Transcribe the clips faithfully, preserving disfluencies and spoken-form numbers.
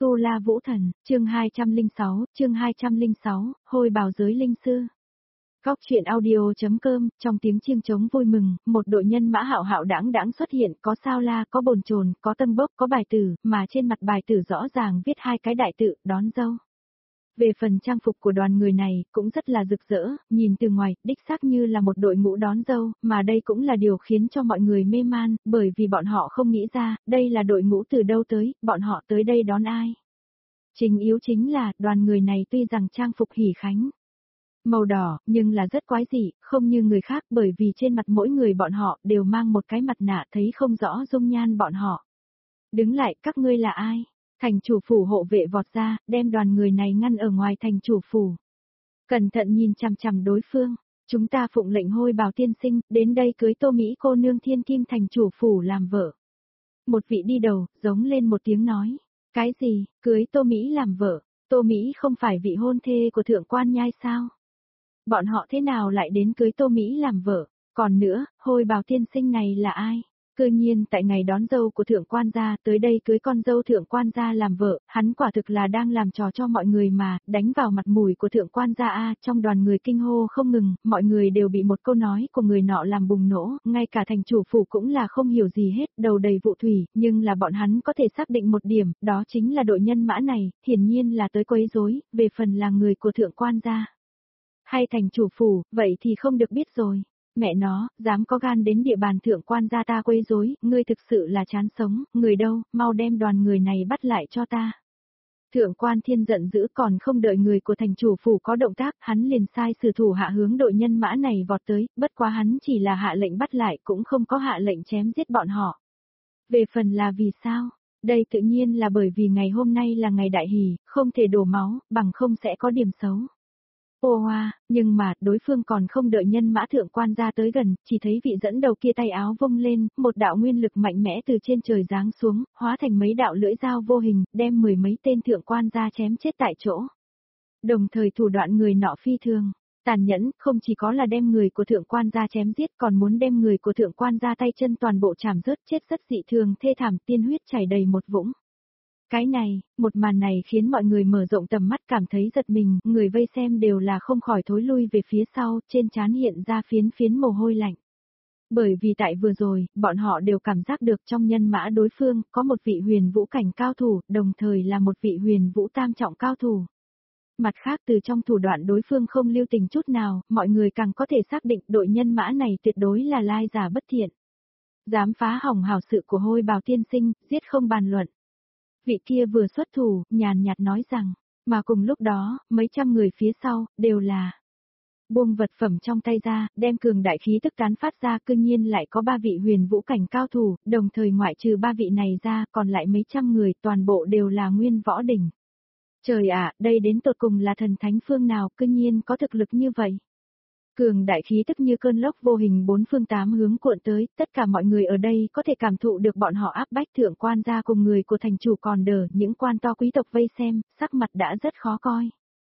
Tu La Vũ Thần, chương hai trăm lẻ sáu, chương hai trăm lẻ sáu, Hôi Bào Giới Linh Sư. Góc truyện audio.com, trong tiếng chiêng trống vui mừng, một đội nhân mã hạo hạo đãng đãng xuất hiện, có sao la, có bồn chồn, có tân bốc, có bài tử, mà trên mặt bài tử rõ ràng viết hai cái đại tự, đón dâu. Về phần trang phục của đoàn người này, cũng rất là rực rỡ, nhìn từ ngoài, đích xác như là một đội ngũ đón dâu, mà đây cũng là điều khiến cho mọi người mê man, bởi vì bọn họ không nghĩ ra, đây là đội ngũ từ đâu tới, bọn họ tới đây đón ai. Chính yếu chính là, đoàn người này tuy rằng trang phục hỉ khánh màu đỏ, nhưng là rất quái dị, không như người khác bởi vì trên mặt mỗi người bọn họ đều mang một cái mặt nạ thấy không rõ dung nhan bọn họ. Đứng lại, các ngươi là ai? Thành chủ phủ hộ vệ vọt ra, đem đoàn người này ngăn ở ngoài thành chủ phủ. Cẩn thận nhìn chằm chằm đối phương, chúng ta phụng lệnh Hôi Bào tiên sinh, đến đây cưới Tô Mỹ cô nương thiên kim thành chủ phủ làm vợ. Một vị đi đầu, giống lên một tiếng nói, cái gì, cưới Tô Mỹ làm vợ, Tô Mỹ không phải vị hôn thê của thượng quan nhai sao? Bọn họ thế nào lại đến cưới Tô Mỹ làm vợ, còn nữa, Hôi Bào tiên sinh này là ai? Cư nhiên tại ngày đón dâu của thượng quan gia tới đây cưới con dâu thượng quan gia làm vợ, hắn quả thực là đang làm trò cho mọi người mà, đánh vào mặt mũi của thượng quan gia a. Trong đoàn người kinh hô không ngừng, mọi người đều bị một câu nói của người nọ làm bùng nổ, ngay cả thành chủ phủ cũng là không hiểu gì hết, đầu đầy vụ thủy, nhưng là bọn hắn có thể xác định một điểm, đó chính là đội nhân mã này, hiển nhiên là tới quấy rối, về phần là người của thượng quan gia hay thành chủ phủ, vậy thì không được biết rồi. Mẹ nó, dám có gan đến địa bàn thượng quan gia ta quấy rối, ngươi thực sự là chán sống, người đâu, mau đem đoàn người này bắt lại cho ta. Thượng quan thiên giận dữ, còn không đợi người của thành chủ phủ có động tác, hắn liền sai sử thủ hạ hướng đội nhân mã này vọt tới, bất quá hắn chỉ là hạ lệnh bắt lại cũng không có hạ lệnh chém giết bọn họ. Về phần là vì sao? Đây tự nhiên là bởi vì ngày hôm nay là ngày đại hỷ, không thể đổ máu, bằng không sẽ có điểm xấu. Ô hoa, nhưng mà, đối phương còn không đợi nhân mã thượng quan ra tới gần, chỉ thấy vị dẫn đầu kia tay áo vung lên, một đạo nguyên lực mạnh mẽ từ trên trời giáng xuống, hóa thành mấy đạo lưỡi dao vô hình, đem mười mấy tên thượng quan ra chém chết tại chỗ. Đồng thời thủ đoạn người nọ phi thường, tàn nhẫn, không chỉ có là đem người của thượng quan ra chém giết, còn muốn đem người của thượng quan ra tay chân toàn bộ chảm rớt, chết rất dị thường, thê thảm, tiên huyết chảy đầy một vũng. Cái này, một màn này khiến mọi người mở rộng tầm mắt cảm thấy giật mình, người vây xem đều là không khỏi thối lui về phía sau, trên trán hiện ra phiến phiến mồ hôi lạnh. Bởi vì tại vừa rồi, bọn họ đều cảm giác được trong nhân mã đối phương, có một vị huyền vũ cảnh cao thủ, đồng thời là một vị huyền vũ tam trọng cao thủ. Mặt khác từ trong thủ đoạn đối phương không lưu tình chút nào, mọi người càng có thể xác định đội nhân mã này tuyệt đối là lai giả bất thiện. Dám phá hỏng hảo sự của Hôi Bào tiên sinh, giết không bàn luận. Vị kia vừa xuất thủ, nhàn nhạt nói rằng, mà cùng lúc đó, mấy trăm người phía sau, đều là buông vật phẩm trong tay ra, đem cường đại khí tức tán phát ra, cương nhiên lại có ba vị huyền vũ cảnh cao thủ, đồng thời ngoại trừ ba vị này ra, còn lại mấy trăm người, toàn bộ đều là nguyên võ đỉnh. Trời ạ, đây đến tột cùng là thần thánh phương nào, cương nhiên có thực lực như vậy. Cường đại khí tức như cơn lốc vô hình bốn phương tám hướng cuộn tới, tất cả mọi người ở đây có thể cảm thụ được bọn họ áp bách thượng quan gia cùng người của thành chủ còn đờ, những quan to quý tộc vây xem, sắc mặt đã rất khó coi.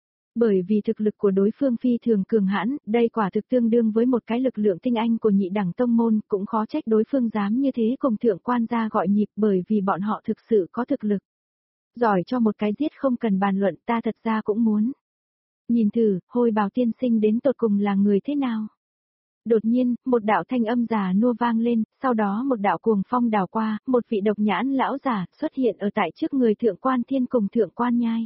Bởi vì thực lực của đối phương phi thường cường hãn, đây quả thực tương đương với một cái lực lượng tinh anh của nhị đẳng tông môn, cũng khó trách đối phương dám như thế cùng thượng quan gia gọi nhịp bởi vì bọn họ thực sự có thực lực. Giỏi cho một cái giết không cần bàn luận, ta thật ra cũng muốn. Nhìn thử, Hôi Bào tiên sinh đến tột cùng là người thế nào? Đột nhiên, một đạo thanh âm già nua vang lên, sau đó một đạo cuồng phong đảo qua, một vị độc nhãn lão giả xuất hiện ở tại trước người thượng quan thiên cùng thượng quan nhai.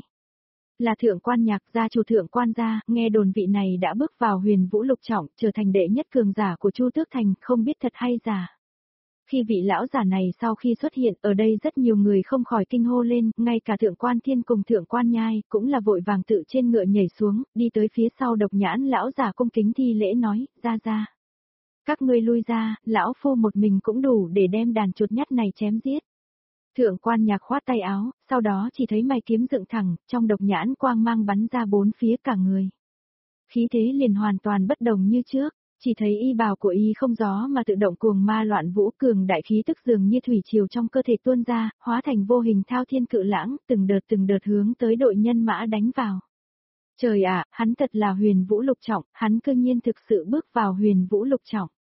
Là thượng quan nhạc gia chủ thượng quan gia, nghe đồn vị này đã bước vào huyền vũ lục trọng, trở thành đệ nhất cường giả của Chu Tước Thành, không biết thật hay giả. Khi vị lão giả này sau khi xuất hiện, ở đây rất nhiều người không khỏi kinh hô lên, ngay cả thượng quan thiên cùng thượng quan nhai, cũng là vội vàng tự trên ngựa nhảy xuống, đi tới phía sau độc nhãn lão giả cung kính thi lễ nói, ra ra. Các ngươi lui ra, lão phu một mình cũng đủ để đem đàn chuột nhắt này chém giết. Thượng quan nhạc khoát tay áo, sau đó chỉ thấy mày kiếm dựng thẳng, trong độc nhãn quang mang bắn ra bốn phía cả người. Khí thế liền hoàn toàn bất đồng như trước. Chỉ thấy y bào của y không gió mà tự động cuồng ma loạn vũ, cường đại khí tức dường như thủy triều trong cơ thể tuôn ra, hóa thành vô hình thao thiên cự lãng, từng đợt từng đợt hướng tới đội nhân mã đánh vào. Trời ạ, hắn thật là huyền vũ lục trọng, hắn cư nhiên thực sự bước vào huyền vũ lục trọng.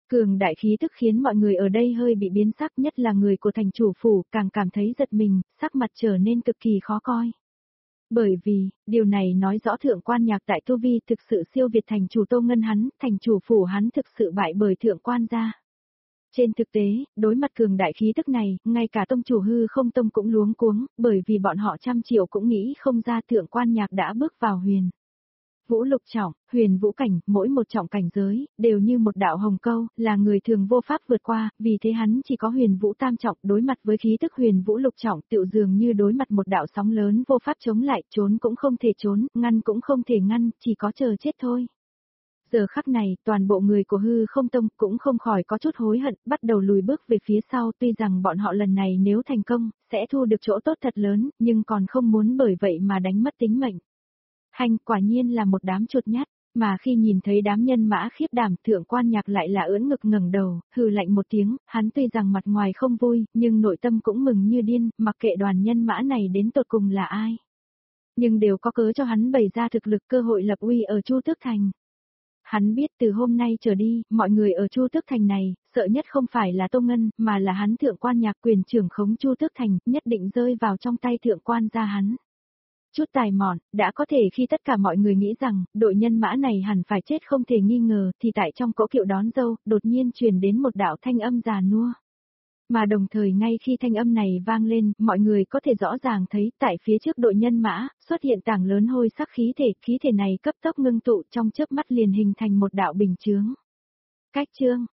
Cường đại khí tức khiến mọi người ở đây hơi bị biến sắc, nhất là người của thành chủ phủ, càng cảm thấy giật mình, sắc mặt trở nên cực kỳ khó coi. Bởi vì, điều này nói rõ thượng quan nhạc đại tu vi thực sự siêu việt thành chủ Tô Ngân hắn, thành chủ phủ hắn thực sự bại bởi thượng quan gia. Trên thực tế, đối mặt cường đại khí tức này, ngay cả tông chủ hư không tông cũng luống cuống, bởi vì bọn họ trăm triệu cũng nghĩ không ra thượng quan nhạc đã bước vào huyền vũ lục trọng, huyền vũ cảnh, mỗi một trọng cảnh giới, đều như một đạo hồng câu, là người thường vô pháp vượt qua, vì thế hắn chỉ có huyền vũ tam trọng, đối mặt với khí tức huyền vũ lục trọng, tựu dường như đối mặt một đạo sóng lớn vô pháp chống lại, trốn cũng không thể trốn, ngăn cũng không thể ngăn, chỉ có chờ chết thôi. Giờ khắc này, toàn bộ người của hư không tông cũng không khỏi có chút hối hận, bắt đầu lùi bước về phía sau, tuy rằng bọn họ lần này nếu thành công, sẽ thu được chỗ tốt thật lớn, nhưng còn không muốn bởi vậy mà đánh mất tính mệnh. Hành, quả nhiên là một đám chuột nhát, mà khi nhìn thấy đám nhân mã khiếp đảm, thượng quan nhạc lại là ưỡn ngực ngẩng đầu, hừ lạnh một tiếng, hắn tuy rằng mặt ngoài không vui, nhưng nội tâm cũng mừng như điên, mặc kệ đoàn nhân mã này đến tột cùng là ai. Nhưng đều có cớ cho hắn bày ra thực lực, cơ hội lập uy ở Chu Tước Thành. Hắn biết từ hôm nay trở đi, mọi người ở Chu Tước Thành này, sợ nhất không phải là Tô Ngân, mà là hắn thượng quan nhạc quyền trưởng khống Chu Tước Thành, nhất định rơi vào trong tay thượng quan gia hắn. Chút tài mọn, đã có thể khi tất cả mọi người nghĩ rằng, đội nhân mã này hẳn phải chết không thể nghi ngờ, thì tại trong cỗ kiệu đón dâu, đột nhiên truyền đến một đạo thanh âm già nua. Mà đồng thời ngay khi thanh âm này vang lên, mọi người có thể rõ ràng thấy, tại phía trước đội nhân mã, xuất hiện tảng lớn hôi sắc khí thể, khí thể này cấp tốc ngưng tụ trong chớp mắt liền hình thành một đạo bình chướng. Cách chương